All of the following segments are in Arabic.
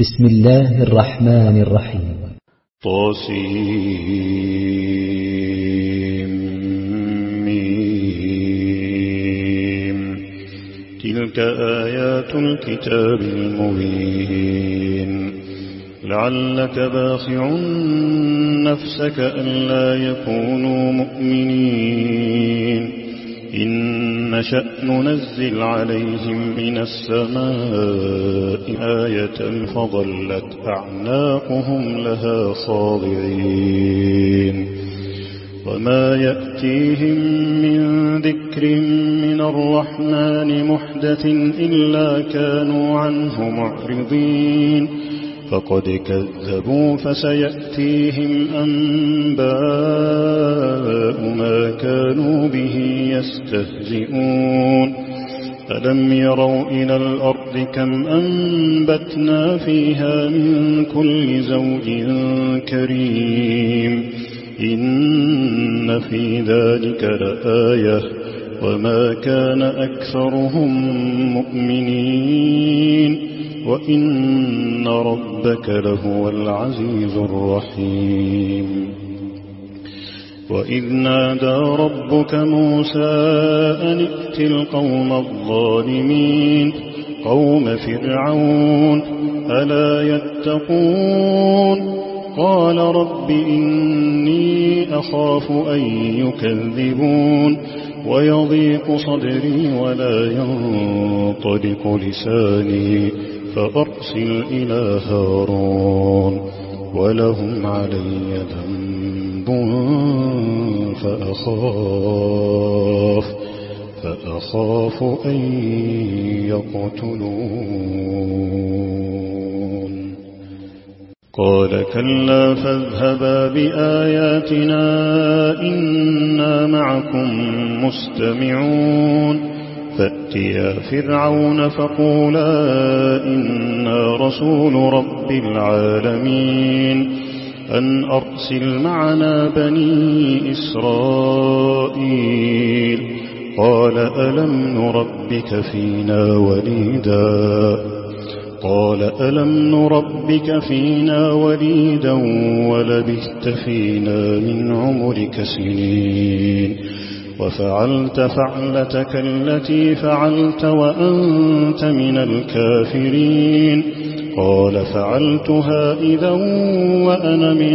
بسم الله الرحمن الرحيم. طاسيم. تلك آيات الكتاب المبين. لعلك باخع نفسك ألا يكونوا مؤمنين إن نشأ ننزل عليهم من السماء آية فظلت أعناقهم لها خاضعين وما يأتيهم من ذكر من الرحمن محدث إلا كانوا عنه معرضين فقد كذبوا فسيأتيهم أنباء ما كانوا به يستهزئون ألم يروا إلى الأرض كم أنبتنا فيها من كل زوج كريم إن في ذلك لآية وما كان أكثرهم مؤمنين وإن ربك لهو العزيز الرحيم. وإذ نادى ربك موسى أن ائت القوم الظالمين قوم فرعون ألا يتقون قال رب إني أخاف أن يكذبون ويضيق صدري ولا ينطلق لساني فأرسل إلى هارون ولهم علي ذنب فأخاف أن يقتلون. قال كلا فاذهبا بآياتنا إنا معكم مستمعون فأتيا فرعون فقولا إنا رسول رب العالمين أن أرسل معنا بني إسرائيل قال ألم نربك فينا وليدا ولبثت فينا من عمرك سنين وفعلت فعلتك التي فعلت وأنت من الكافرين قال فعلتها إذا وأنا من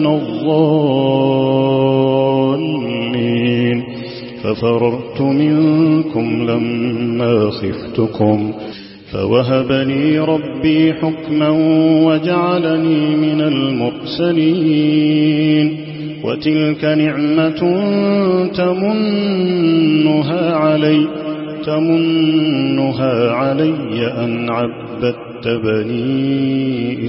الضالين ففررت منكم لما خفتكم فوهب لي ربي حكما وجعلني من المرسلين وتلك نعمة تمنها علي أن عبدت بني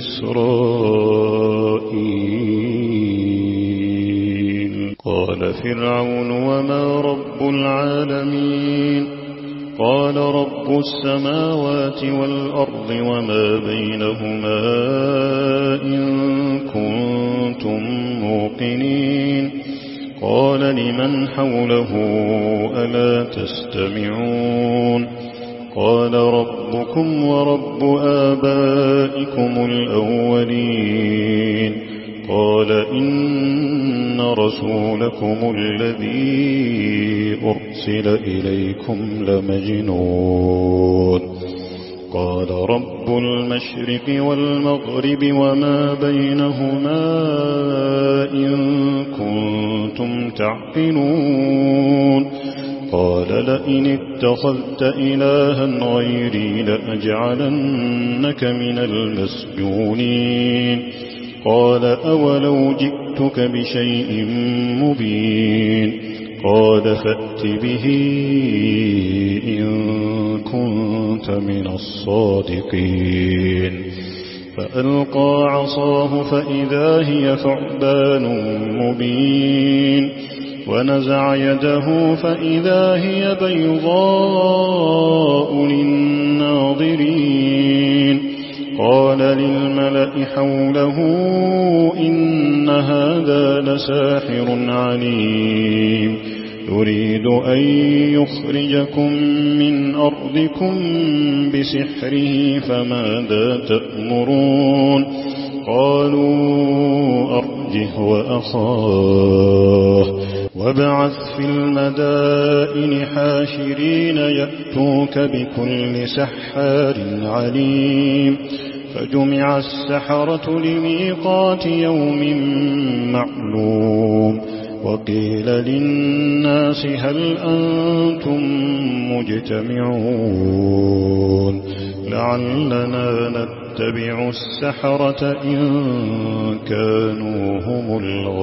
إسرائيل. قال فرعون وما رب العالمين قال رب السماوات والأرض وما بينهما إن كنتم موقنين. قال لمن حوله ألا تستمعون قال ربكم ورب آبائكم الأولين قال إن رسولكم الذي أرسل إليكم لمجنون. قال رب المشرق والمغرب وما بينهما إن كنتم تعقلون. قال لئن اتخذت إلها غيري لأجعلنك من المسجونين. قال أولو جئتك بشيء مبين قال فأت به إن كنت من الصادقين. فألقى عصاه فإذا هي ثعبان مبين ونزع يده فإذا هي بيضاء للناظرين. قال للملأ حوله إن هذا لساحر عليم يريد أن يخرجكم من أرضكم بسحره فماذا تأمرون قالوا أرجه وأخاه وابعث في المدائن حاشرين يأتوك بكل سحار عليم فجمع السحرة لميقات يوم معلوم وقيل للناس هل أنتم مجتمعون لعلنا نتبع السحرة إن كانوا هم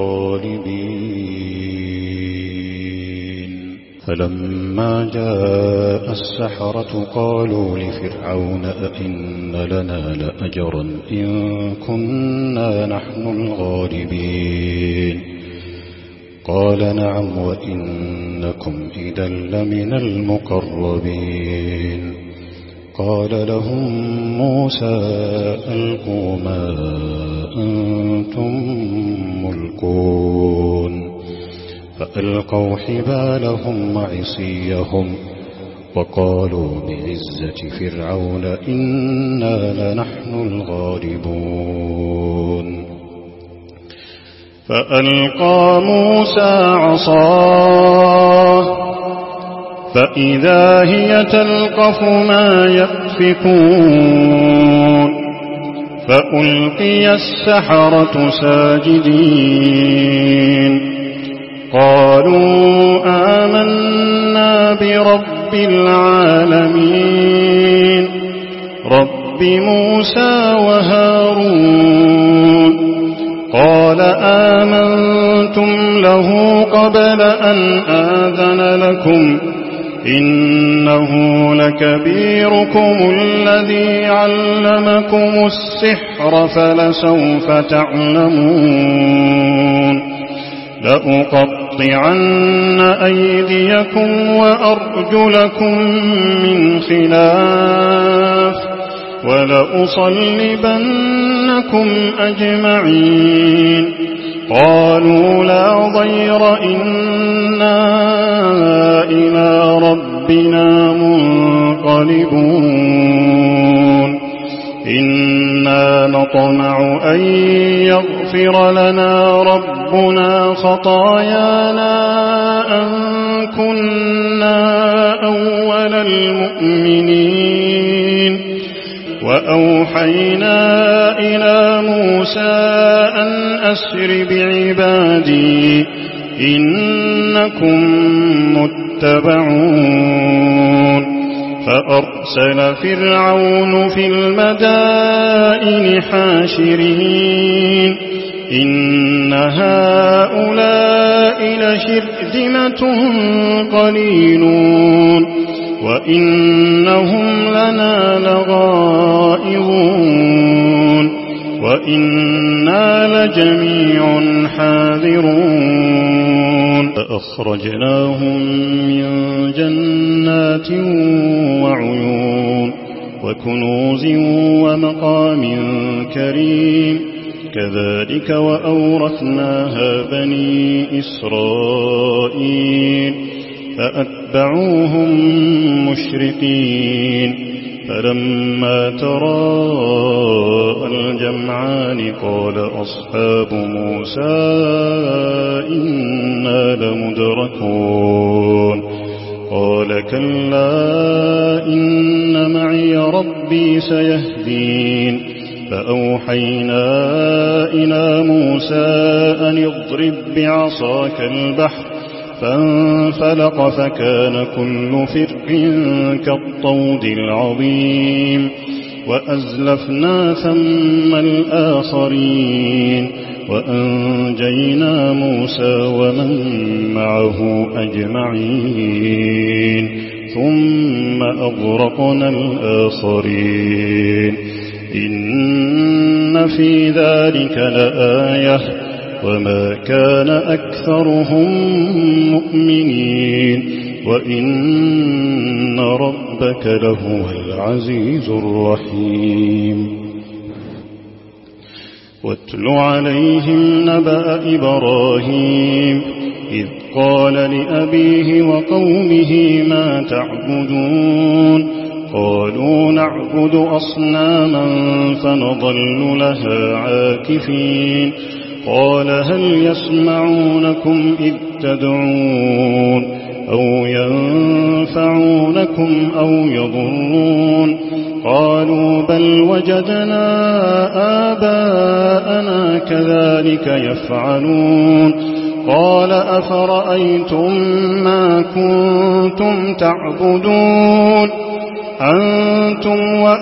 الغالبين فلما جاء السحرة قالوا لفرعون أئن لنا لأجرا إن كنا نحن الغالبين قال نعم وإنكم إذا لمن المقربين قال لهم موسى ألقوا ما أنتم ملقون فألقوا حبالهم وعصيهم وقالوا بعزة فرعون إنا لنحن الغالبون فألقى موسى عصاه فإذا هي تلقف ما يأفكون فألقي السحرة ساجدين قالوا آمنا برب العالمين رب موسى وهارون قال آمنتم له قبل أن آذن لكم إنه لكبيركم الذي علمكم السحر فلسوف تعلمون لأقطعن أيديكم وأرجلكم من خلاف ولأصلبنكم أجمعين قالوا لا ضير إنا إلى ربنا منقلبون إنا نطمع أن يغفر لنا ربنا خطايانا أن كنا أول المؤمنين وأوحينا إلى موسى أن أسر بعبادي إنكم متبعون فأرسل فرعون في المدائن حاشرين إن هؤلاء لشرذمة قليلون وإنهم لنا لغائظون وإنا لجميع حاذرون فأخرجناهم من جنات وعيون وكنوز ومقام كريم كذلك وأورثناها بني إسرائيل فأتبعوهم مشرقين فلما تراءى الجمعان قال أصحاب موسى إنا لمدركون قال كلا إن معي ربي سيهدين فأوحينا إلى موسى أن اضرب بعصاك البحر فانفلق فكان كل فرق كالطود العظيم وأزلفنا ثم الآخرين وأنجينا موسى ومن معه أجمعين ثم أغرقنا الآخرين إن في ذلك لآية وما كان أكثرهم مؤمنين وإن ربك لهو العزيز الرحيم واتل عليهم نبأ إبراهيم إذ قال لأبيه وقومه ما تعبدون قالوا نعبد أصناما فنظل لها عاكفين قال هل يسمعونكم إذ تدعون أو ينفعونكم أو يضرون قالوا بل وجدنا آباءنا كذلك يفعلون قال أفرأيتم ما كنتم تعبدون أنتم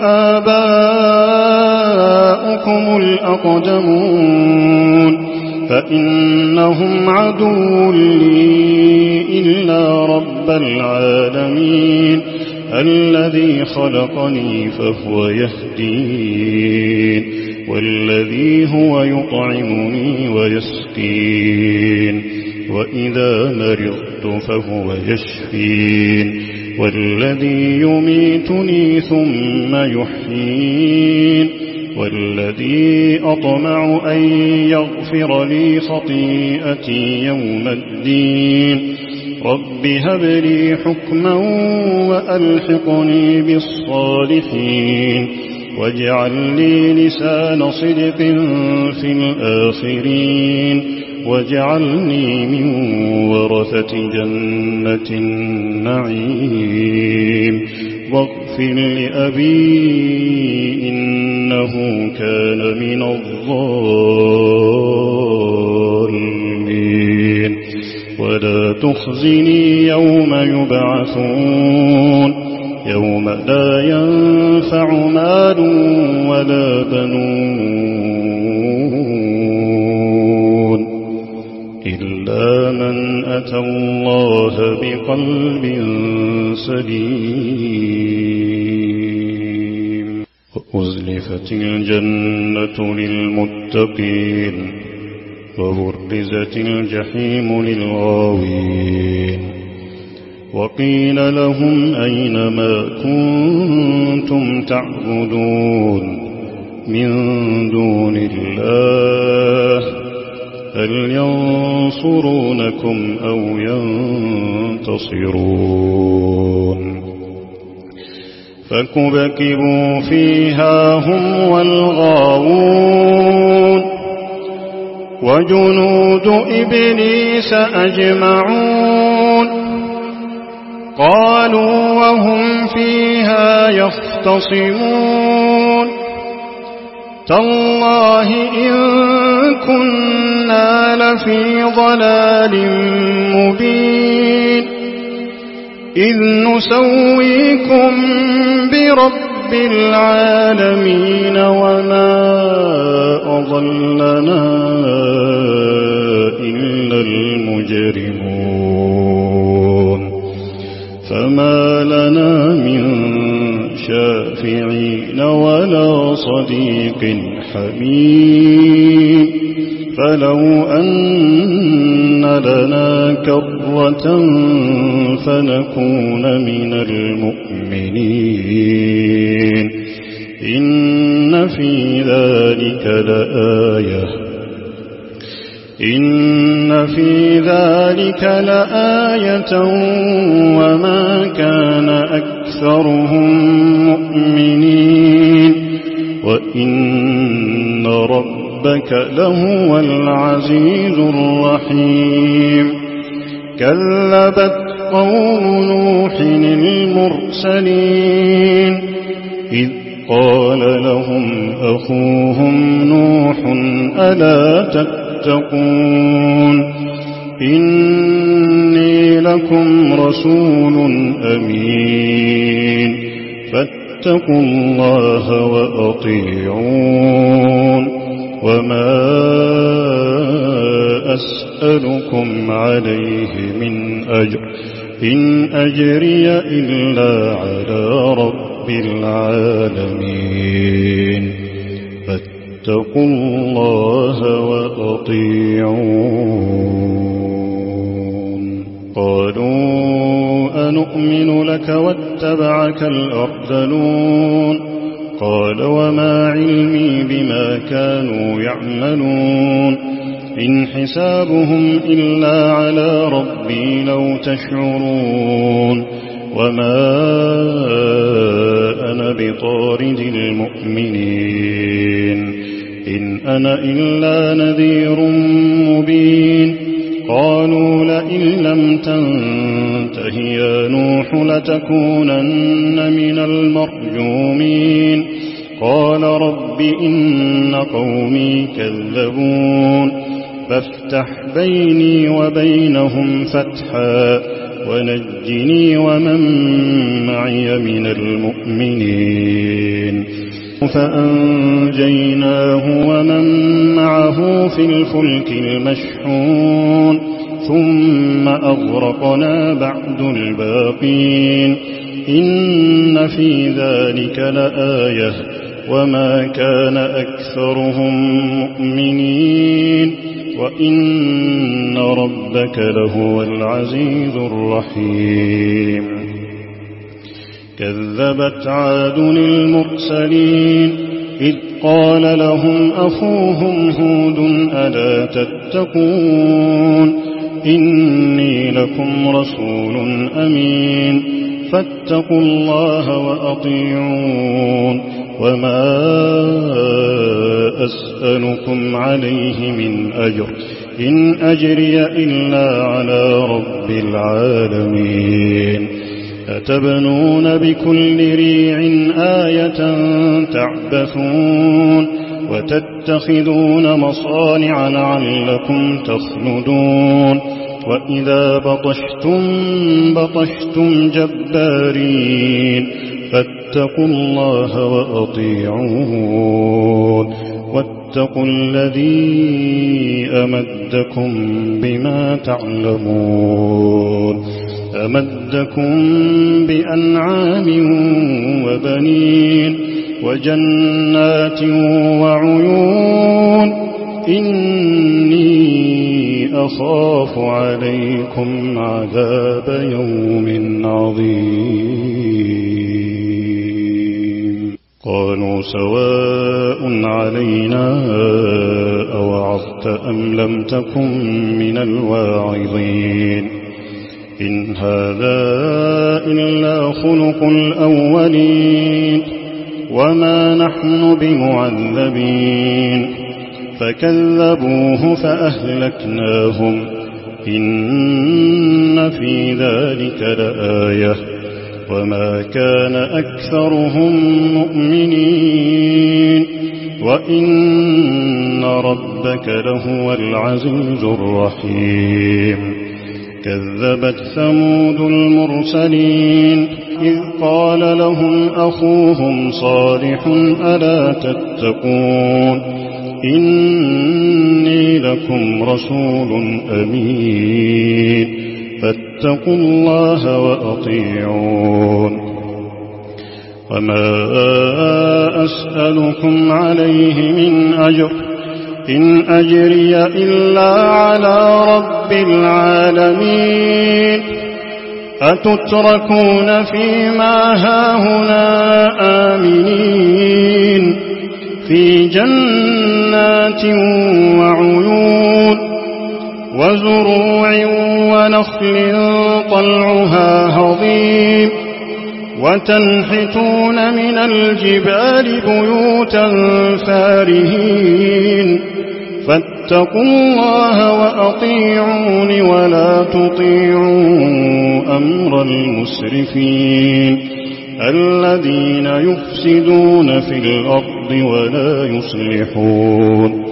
وآباؤكم الأقدمون فإنهم عدو لي إلا رب العالمين الذي خلقني فهو يهدين والذي هو يطعمني ويسقين وإذا مرضت فهو يشفين والذي يميتني ثم يحيين والذي أطمع أن يغفر لي خطيئتي يوم الدين رب هب لي حكما وألحقني بالصالحين واجعل لي لسان صدق في الآخرين واجعلني من ورثة جنة النعيم واغفر لأبي إنه كان من الضالين ولا تخزني يوم يبعثون يوم لا ينفع مال ولا بنون إلا من أتى الله بقلب سليم وأزلفت الجنة للمتقين وبرزت الجحيم للغاوين وقيل لهم أين ما كنتم تعبدون من دون الله هل ينصرونكم أو ينتصرون فكبكبوا فيها هم والغاوون وجنود إبليس أجمعون قالوا وهم فيها يختصمون تالله إن كنا لفي ضلال مبين إذ نسويكم برب العالمين وما أضلنا إلا المجرمون فما لنا من شافعين ولا صديق حميم فلو أن لنا كرة فنكون من المؤمنين إن في ذلك لآية وما كان أكثرهم مؤمنين وإن ربك لهو العزيز الرحيم كذبت قوم نوح المرسلين إذ قال لهم أخوهم نوح ألا تتقون إني لكم رسول أمين فاتقوا الله وأطيعون وما أسألكم عليه من أجر إن أجري إلا على رب العالمين فاتقوا الله وأطيعون قالوا أنؤمن لك واتبعك الأرذلون قال وما علمي بما كانوا يعملون إن حسابهم إلا على ربي لو تشعرون وما أنا بطارد المؤمنين إن أنا إلا نذير مبين قالوا لئن لم تنته يا نوح لتكونن من المرجومين قال رب إن قومي كذبون فافتح بيني وبينهم فتحا ونجني ومن معي من المؤمنين فأنجيناه ومن معه في الفلك المشحون ثم أغرقنا بعد الباقين إن في ذلك لآية وما كان أكثرهم مؤمنين وإن ربك لهو العزيز الرحيم كذبت عاد المرسلين إذ قال لهم أخوهم هود ألا تتقون إني لكم رسول أمين فاتقوا الله وأطيعون وما أسألكم عليه من أجر إن أجري إلا على رب العالمين أتبنون بكل ريع آية تعبثون وتتخذون مصانع لعلكم تخلدون وإذا بطشتم جبارين فاتقوا الله وأطيعون واتقوا الذي أمدكم بما تعلمون أمدكم بأنعام وبنين وجنات وعيون إني أخاف عليكم عذاب يوم عظيم قالوا سواء علينا أوعظت أم لم تكن من الواعظين إن هذا إلا خلق الأولين وما نحن بمعذبين فكذبوه فأهلكناهم إن في ذلك لآية وما كان أكثرهم مؤمنين وإن ربك لهو العزيز الرحيم كذبت ثمود المرسلين إذ قال لهم أخوهم صالح ألا تتقون إني لكم رسول أمين فاتقوا الله وأطيعون وما أسألكم عليه من أجر إن أجري إلا على رب العالمين أتتركون فيما هاهنا آمنين في جنات وعيون وزروع ونخل طلعها هضيم وتنحتون من الجبال بيوتا فارهين فاتقوا الله وأطيعون ولا تطيعوا أمر المسرفين الذين يفسدون في الأرض ولا يصلحون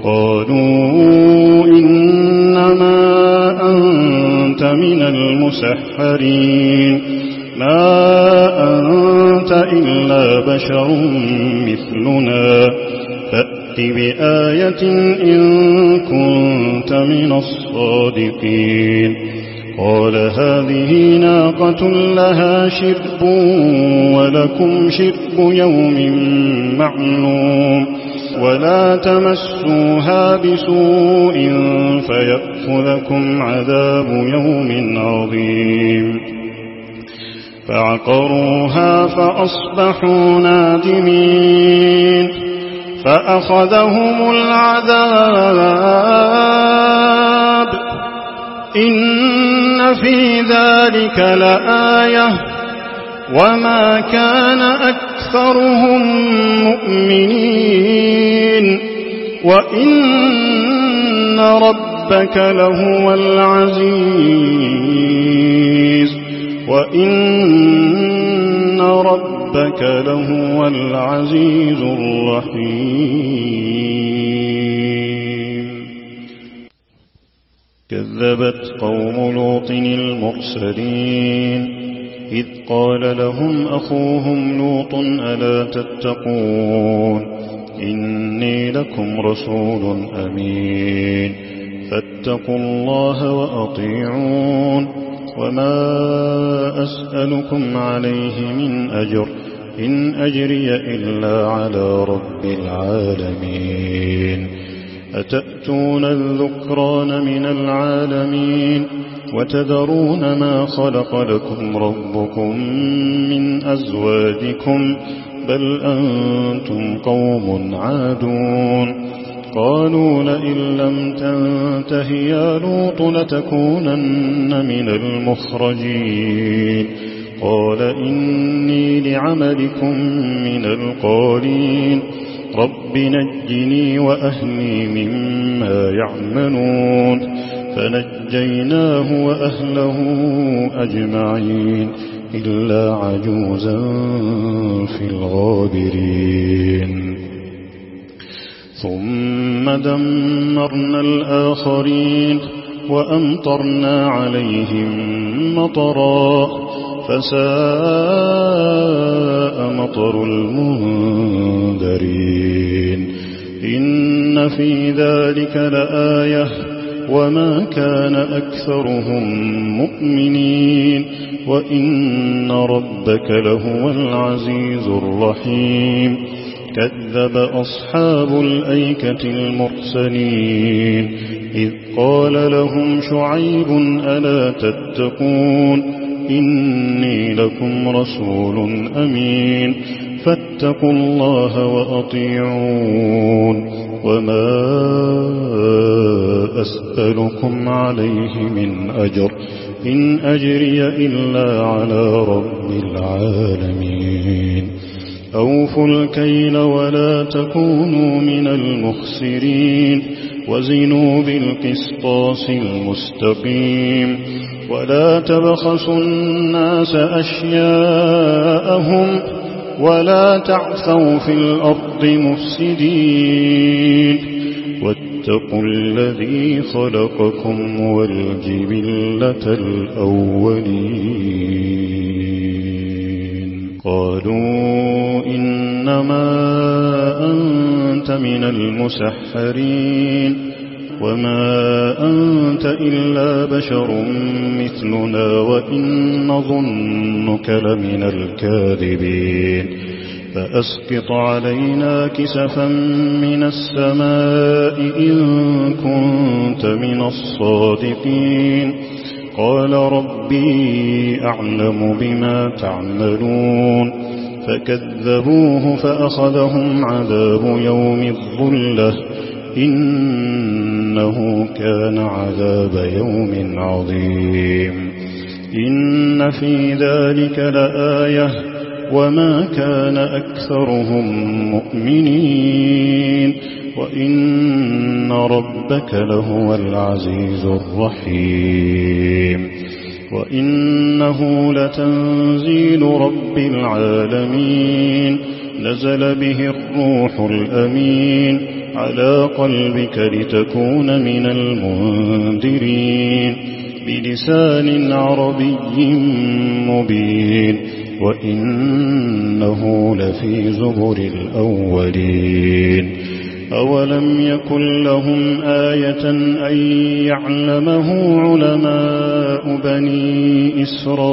قالوا إنما أنت من المسحرين ما أنت إلا بشر مثلنا فأت بآية إن كنت من الصادقين قال هذه ناقة لها شرب ولكم شرب يوم معلوم ولا تمسوها بسوء فيأخذكم عذاب يوم عظيم فعقروها فأصبحوا نادمين فأخذهم العذاب إن في ذلك لآية وما كان أكثرهم مؤمنين وإن ربك لهو العزيز الرحيم. كذبت قوم لوط المرسلين إذ قال لهم أخوهم لوط ألا تتقون إني لكم رسول أمين فاتقوا الله وأطيعون وما أسألكم عليه من أجر إن أجري إلا على رب العالمين. أتأتون الذكران من العالمين وتذرون ما خلق لكم ربكم من أزواجكم بل أنتم قوم عادون. قالوا لئن لم تنته يا لوط لتكونن من المخرجين. قال إني لعملكم من القالين رب نجني وأهلي مما يعملون. فنجيناه وأهله أجمعين إلا عجوزا في الغابرين. ثم دمرنا الآخرين وأمطرنا عليهم مطرا فساء مطر المنذرين. إن في ذلك لآية وما كان أكثرهم مؤمنين وإن ربك لهو العزيز الرحيم. كذب أصحاب الأيكة المرسلين إذ قال لهم شعيب ألا تتقون إني لكم رسول أمين فاتقوا الله وأطيعون وما أسألكم عليه من أجر إن أجري إلا على رب العالمين. أوفوا الكيل ولا تكونوا من المخسرين وزنوا بالقسطاس المستقيم ولا تبخسوا الناس أشياءهم ولا تعثوا في الأرض مفسدين واتقوا الذي خلقكم والجبلة الأولين. قالوا إنما أنت من المسحرين وما أنت إلا بشر مثلنا وإن نظنك لمن الكاذبين. فأسقط علينا كسفا من السماء إن كنت من الصادقين. قال ربي أعلم بما تعملون. فكذبوه فأخذهم عذاب يوم الظلة إنه كان عذاب يوم عظيم. إن في ذلك لآية وما كان أكثرهم مؤمنين وإن ربك لهو العزيز الرحيم. وإنه لتنزيل رب العالمين نزل به الروح الأمين على قلبك لتكون من المنذرين بلسان عربي مبين وإنه لفي زبر الأولين. أولم يكن لهم آية أن يعلمه علماء بني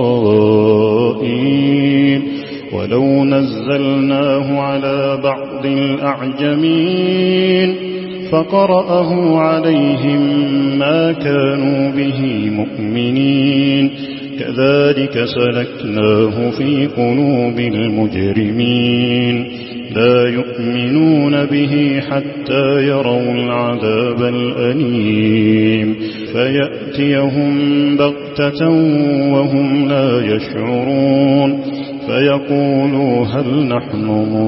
إسرائيل ولو نزلناه على بعض الأعجمين فقرأه عليهم ما كانوا به مؤمنين كذلك سلكناه في قلوب المجرمين. لا يؤمنون به حتى يروا العذاب الأليم فيأتيهم بغتة وهم لا يشعرون فيقولوا هل نحن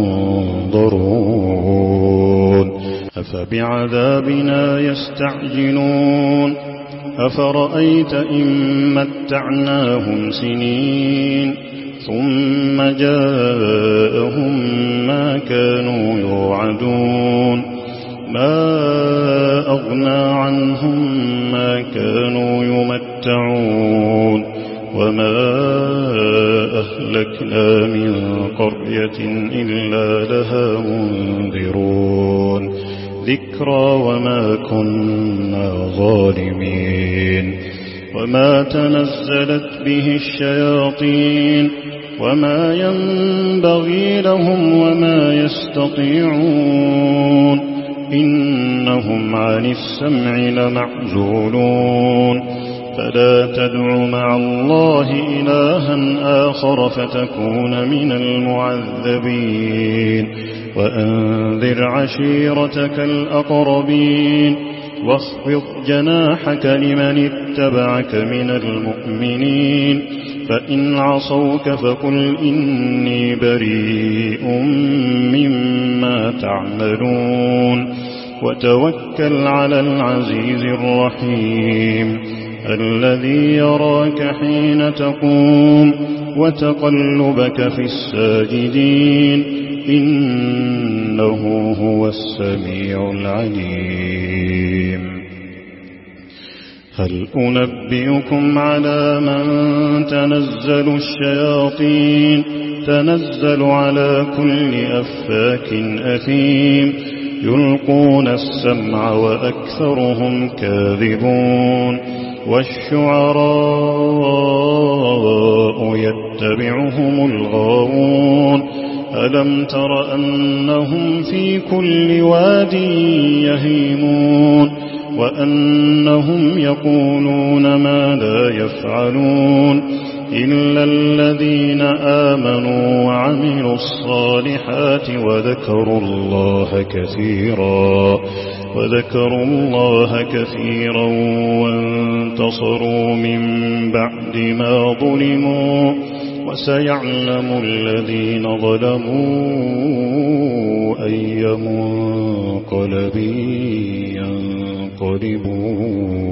منظرون أفبعذابنا يستعجلون أفرأيت إن متعناهم سنين ثم جاءهم ما كانوا يوعدون ما أغنى عنهم ما كانوا يمتعون وما أهلكنا من قرية إلا لها منذرون ذكرى وما كنا ظالمين وما تنزلت به الشياطين وما ينبغي لهم وما يستطيعون إنهم عن السمع لمعزولون فلا تدع مع الله إلها آخر فتكون من المعذبين وأنذر عشيرتك الأقربين واخفض جناحك لمن اتبعك من المؤمنين فإن عصوك فقل إني بريء مما تعملون وتوكل على العزيز الرحيم الذي يراك حين تقوم وتقلبك في الساجدين إنه هو السميع العليم هل أنبئكم على من تنزل الشياطين تنزل على كل أفاك أثيم يلقون السمع وأكثرهم كاذبون والشعراء يتبعهم الغاوون ألم تر أنهم في كل واد يهيمون وأنهم يقولون ما لا يفعلون إلا الذين آمنوا وعملوا الصالحات وذكروا الله كثيرا وانتصروا من بعد ما ظلموا وسيعلم الذين ظلموا أي منقلب ينقلبون